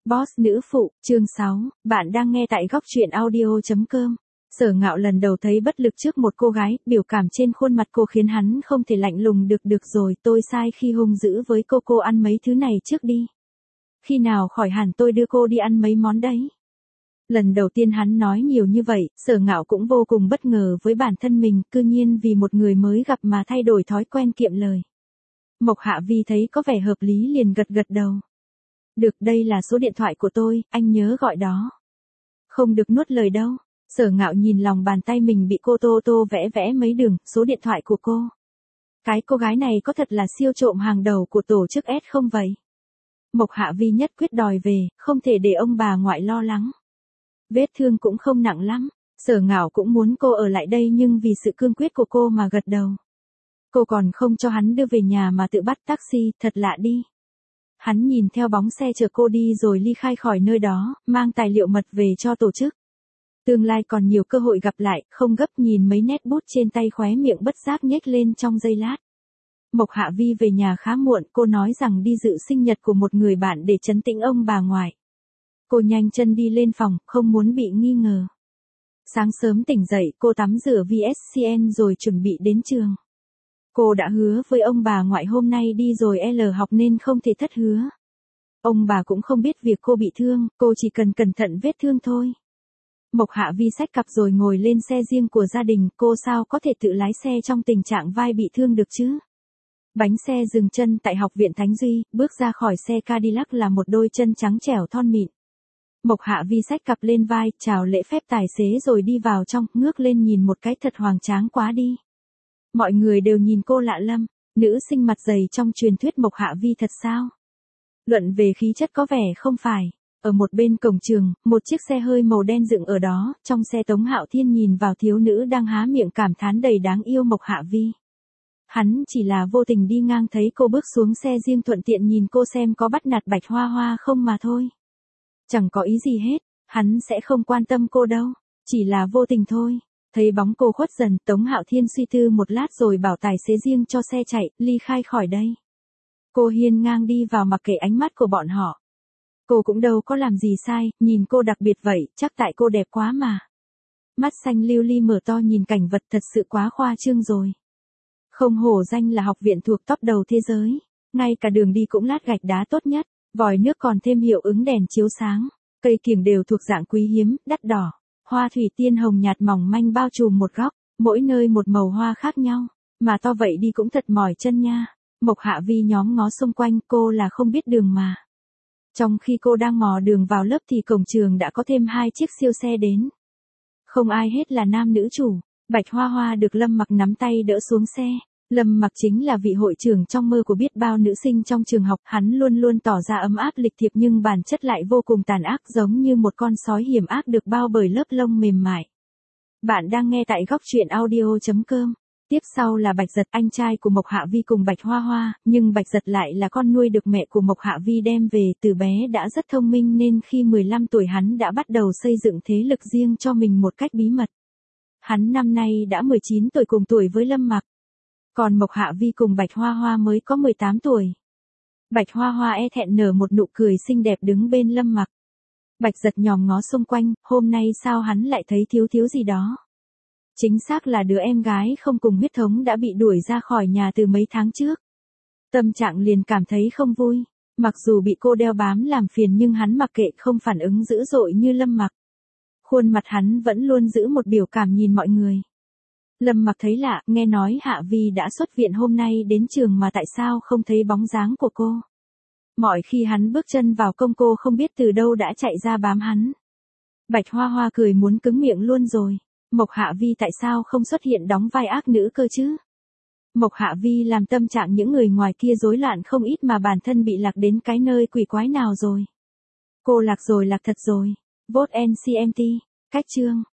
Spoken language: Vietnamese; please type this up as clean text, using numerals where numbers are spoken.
Boss nữ phụ, chương 6, bạn đang nghe tại góc truyện audio.com. Sở Ngạo lần đầu thấy bất lực trước một cô gái, biểu cảm trên khuôn mặt cô khiến hắn không thể lạnh lùng được rồi, tôi sai khi hung dữ với cô ăn mấy thứ này trước đi. Khi nào khỏi hẳn tôi đưa cô đi ăn mấy món đấy. Lần đầu tiên hắn nói nhiều như vậy, Sở Ngạo cũng vô cùng bất ngờ với bản thân mình, cư nhiên vì một người mới gặp mà thay đổi thói quen kiệm lời. Mộc Hạ Vi thấy có vẻ hợp lý liền gật đầu. Được, đây là số điện thoại của tôi, anh nhớ gọi đó. Không được nuốt lời đâu. Sở Ngạo nhìn lòng bàn tay mình bị cô tô vẽ mấy đường, số điện thoại của cô. Cái cô gái này có thật là siêu trộm hàng đầu của tổ chức S không vậy? Mộc Hạ Vi nhất quyết đòi về, không thể để ông bà ngoại lo lắng. Vết thương cũng không nặng lắm. Sở Ngạo cũng muốn cô ở lại đây nhưng vì sự cương quyết của cô mà gật đầu. Cô còn không cho hắn đưa về nhà mà tự bắt taxi, thật lạ đi. Hắn nhìn theo bóng xe chở cô đi rồi ly khai khỏi nơi đó, mang tài liệu mật về cho tổ chức. Tương lai còn nhiều cơ hội gặp lại, không gấp, nhìn mấy nét bút trên tay khóe miệng bất giác nhếch lên trong giây lát. Mộc Hạ Vi về nhà khá muộn, cô nói rằng đi dự sinh nhật của một người bạn để trấn tĩnh ông bà ngoại. Cô nhanh chân đi lên phòng, không muốn bị nghi ngờ. Sáng sớm tỉnh dậy, cô tắm rửa VSCN rồi chuẩn bị đến trường. Cô đã hứa với ông bà ngoại hôm nay đi rồi học nên không thể thất hứa. Ông bà cũng không biết việc cô bị thương, cô chỉ cần cẩn thận vết thương thôi. Mộc Hạ Vi xách cặp rồi ngồi lên xe riêng của gia đình, cô sao có thể tự lái xe trong tình trạng vai bị thương được chứ? Bánh xe dừng chân tại học viện Thánh Duy, bước ra khỏi xe Cadillac là một đôi chân trắng trẻo thon mịn. Mộc Hạ Vi xách cặp lên vai, chào lễ phép tài xế rồi đi vào trong, ngước lên nhìn một cái thật hoành tráng quá đi. Mọi người đều nhìn cô lạ lắm, nữ sinh mặt dày trong truyền thuyết Mộc Hạ Vi thật sao? Luận về khí chất có vẻ không phải. Ở một bên cổng trường, một chiếc xe hơi màu đen dựng ở đó, trong xe Tống Hạo Thiên nhìn vào thiếu nữ đang há miệng cảm thán đầy đáng yêu Mộc Hạ Vi. Hắn chỉ là vô tình đi ngang thấy cô bước xuống xe riêng thuận tiện nhìn cô xem có bắt nạt Bạch Hoa Hoa không mà thôi. Chẳng có ý gì hết, hắn sẽ không quan tâm cô đâu, chỉ là vô tình thôi. Thấy bóng cô khuất dần, Tống Hạo Thiên suy tư một lát rồi bảo tài xế riêng cho xe chạy, ly khai khỏi đây. Cô hiên ngang đi vào mặc kệ ánh mắt của bọn họ. Cô cũng đâu có làm gì sai, nhìn cô đặc biệt vậy, chắc tại cô đẹp quá mà. Mắt xanh lưu ly mở to nhìn cảnh vật thật sự quá khoa trương rồi. Không hổ danh là học viện thuộc top đầu thế giới. Ngay cả đường đi cũng lát gạch đá tốt nhất, vòi nước còn thêm hiệu ứng đèn chiếu sáng. Cây kiểng đều thuộc dạng quý hiếm, đắt đỏ. Hoa thủy tiên hồng nhạt mỏng manh bao trùm một góc, mỗi nơi một màu hoa khác nhau. Mà to vậy đi cũng thật mỏi chân nha. Mộc Hạ Vi nhóm ngó xung quanh, cô là không biết đường mà. Trong khi cô đang mò đường vào lớp thì cổng trường đã có thêm 2 chiếc siêu xe đến. Không ai hết là nam nữ chủ. Bạch Hoa Hoa được Lâm Mặc nắm tay đỡ xuống xe. Lâm Mặc chính là vị hội trưởng trong mơ của biết bao nữ sinh trong trường học. Hắn luôn luôn tỏ ra ấm áp lịch thiệp nhưng bản chất lại vô cùng tàn ác, giống như một con sói hiểm ác được bao bởi lớp lông mềm mại. Bạn đang nghe tại góc truyện audio.com. Tiếp sau là Bạch Giật, anh trai của Mộc Hạ Vi cùng Bạch Hoa Hoa, nhưng Bạch Giật lại là con nuôi được mẹ của Mộc Hạ Vi đem về, từ bé đã rất thông minh nên khi 15 tuổi hắn đã bắt đầu xây dựng thế lực riêng cho mình một cách bí mật. Hắn năm nay đã 19 tuổi cùng tuổi với Lâm Mặc. Còn Mộc Hạ Vi cùng Bạch Hoa Hoa mới có 18 tuổi. Bạch Hoa Hoa e thẹn nở một nụ cười xinh đẹp đứng bên Lâm Mặc. Bạch Giật nhòm ngó xung quanh, hôm nay sao hắn lại thấy thiếu gì đó. Chính xác là đứa em gái không cùng huyết thống đã bị đuổi ra khỏi nhà từ mấy tháng trước. Tâm trạng liền cảm thấy không vui. Mặc dù bị cô đeo bám làm phiền nhưng hắn mặc kệ, không phản ứng dữ dội như Lâm Mặc. Khuôn mặt hắn vẫn luôn giữ một biểu cảm nhìn mọi người. Lâm Mặc thấy lạ, nghe nói Hạ Vi đã xuất viện hôm nay đến trường mà tại sao không thấy bóng dáng của cô. Mọi khi hắn bước chân vào công cô không biết từ đâu đã chạy ra bám hắn. Bạch Hoa Hoa cười muốn cứng miệng luôn rồi. Mộc Hạ Vi tại sao không xuất hiện đóng vai ác nữ cơ chứ? Mộc Hạ Vi làm tâm trạng những người ngoài kia rối loạn không ít mà bản thân bị lạc đến cái nơi quỷ quái nào rồi. Cô lạc rồi, lạc thật rồi. Vote NCMT. Cách chương.